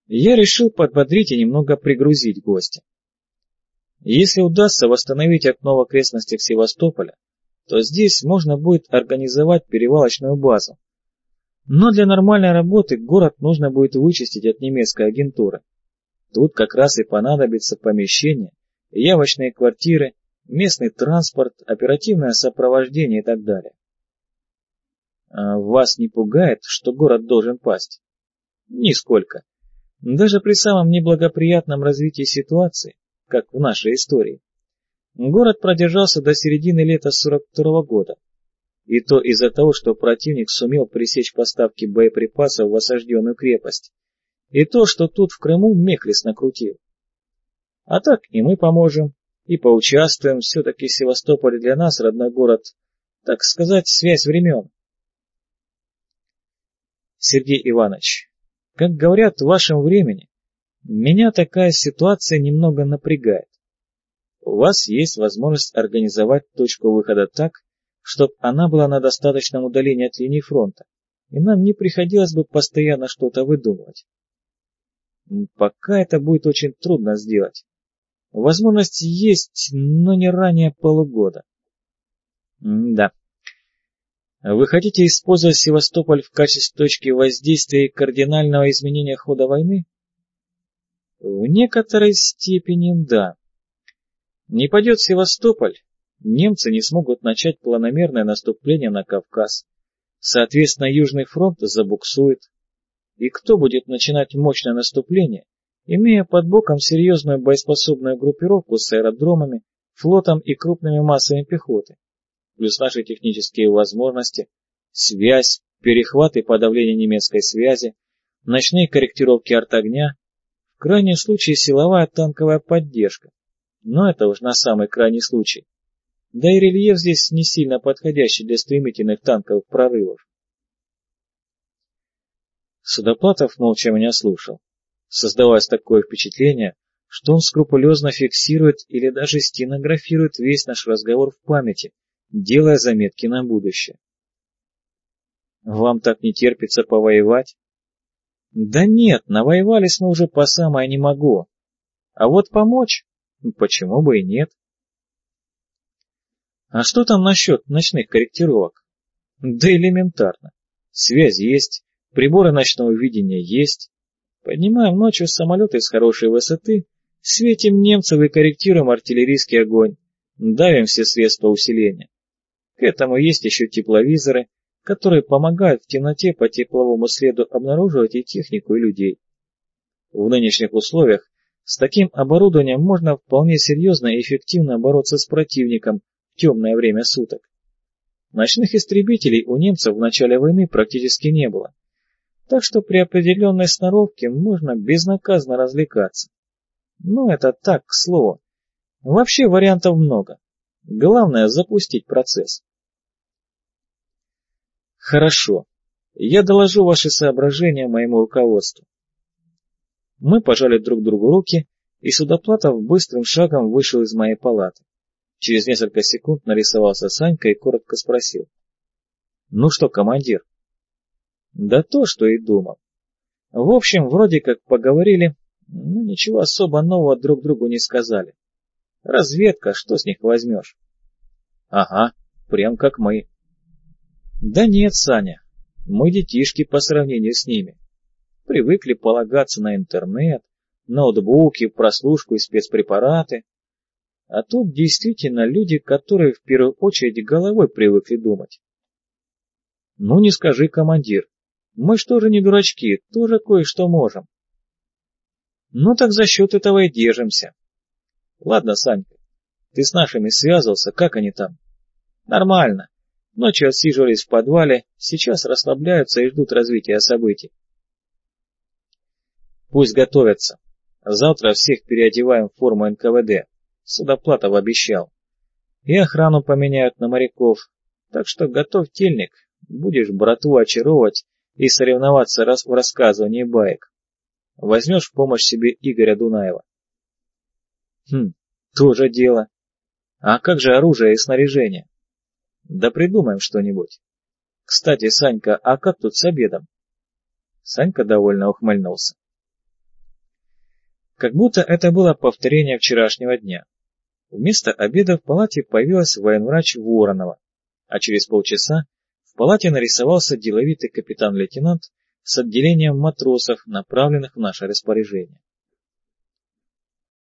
Я решил подбодрить и немного пригрузить гостя. Если удастся восстановить окно в окрестностях Севастополя, то здесь можно будет организовать перевалочную базу. Но для нормальной работы город нужно будет вычистить от немецкой агентуры. Тут как раз и понадобится помещение, явочные квартиры, местный транспорт, оперативное сопровождение и так далее. Вас не пугает, что город должен пасть? Нисколько. Даже при самом неблагоприятном развитии ситуации, как в нашей истории, город продержался до середины лета 42-го года. И то из-за того, что противник сумел пресечь поставки боеприпасов в осажденную крепость. И то, что тут в Крыму Мехлис накрутил. А так и мы поможем, и поучаствуем. Все-таки Севастополь для нас родной город, так сказать, связь времен. Сергей Иванович, как говорят в вашем времени, меня такая ситуация немного напрягает. У вас есть возможность организовать точку выхода так, чтобы она была на достаточном удалении от линии фронта, и нам не приходилось бы постоянно что-то выдумывать. Пока это будет очень трудно сделать. Возможность есть, но не ранее полугода. Да. Вы хотите использовать Севастополь в качестве точки воздействия и кардинального изменения хода войны? В некоторой степени да. Не падет Севастополь, немцы не смогут начать планомерное наступление на Кавказ. Соответственно, Южный фронт забуксует. И кто будет начинать мощное наступление, имея под боком серьезную боеспособную группировку с аэродромами, флотом и крупными массами пехоты, плюс наши технические возможности, связь, перехват и подавление немецкой связи, ночные корректировки артогня, в крайнем случае силовая танковая поддержка, но это уж на самый крайний случай. Да и рельеф здесь не сильно подходящий для стремительных танковых прорывов. Судоплатов молча меня слушал. Создавалось такое впечатление, что он скрупулезно фиксирует или даже стенографирует весь наш разговор в памяти, делая заметки на будущее. Вам так не терпится повоевать? Да нет, навоевались мы уже по самое не могу. А вот помочь? Почему бы и нет? А что там насчет ночных корректировок? Да элементарно. Связь есть, приборы ночного видения есть. Поднимаем ночью самолеты с хорошей высоты, светим немцев и корректируем артиллерийский огонь, давим все средства усиления. К этому есть еще тепловизоры, которые помогают в темноте по тепловому следу обнаруживать и технику, и людей. В нынешних условиях с таким оборудованием можно вполне серьезно и эффективно бороться с противником в темное время суток. Ночных истребителей у немцев в начале войны практически не было, так что при определенной сноровке можно безнаказанно развлекаться. Ну, это так, к слову. Вообще вариантов много. Главное — запустить процесс. Хорошо. Я доложу ваши соображения моему руководству. Мы пожали друг другу руки, и Судоплатов быстрым шагом вышел из моей палаты. Через несколько секунд нарисовался Санька и коротко спросил. Ну что, командир? Да то, что и думал. В общем, вроде как поговорили, но ничего особо нового друг другу не сказали. Разведка, что с них возьмешь? Ага, прям как мы. Да нет, Саня, мы детишки по сравнению с ними. Привыкли полагаться на интернет, ноутбуки, прослушку и спецпрепараты. А тут действительно люди, которые в первую очередь головой привыкли думать. Ну не скажи, командир, мы ж тоже не дурачки, тоже кое-что можем. Ну так за счет этого и держимся. Ладно, Санька, ты с нашими связывался, как они там? Нормально. Ночью отсиживались в подвале, сейчас расслабляются и ждут развития событий. Пусть готовятся. Завтра всех переодеваем в форму НКВД. Судоплатов обещал. И охрану поменяют на моряков. Так что готовь тельник, будешь братву очаровывать и соревноваться в рассказывании баек. Возьмешь в помощь себе Игоря Дунаева. Тоже дело. А как же оружие и снаряжение? Да придумаем что-нибудь. Кстати, Санька, а как тут с обедом? Санька довольно ухмыльнулся. Как будто это было повторение вчерашнего дня. Вместо обеда в палате появилась военврач Воронова, а через полчаса в палате нарисовался деловитый капитан-лейтенант с отделением матросов, направленных в наше распоряжение.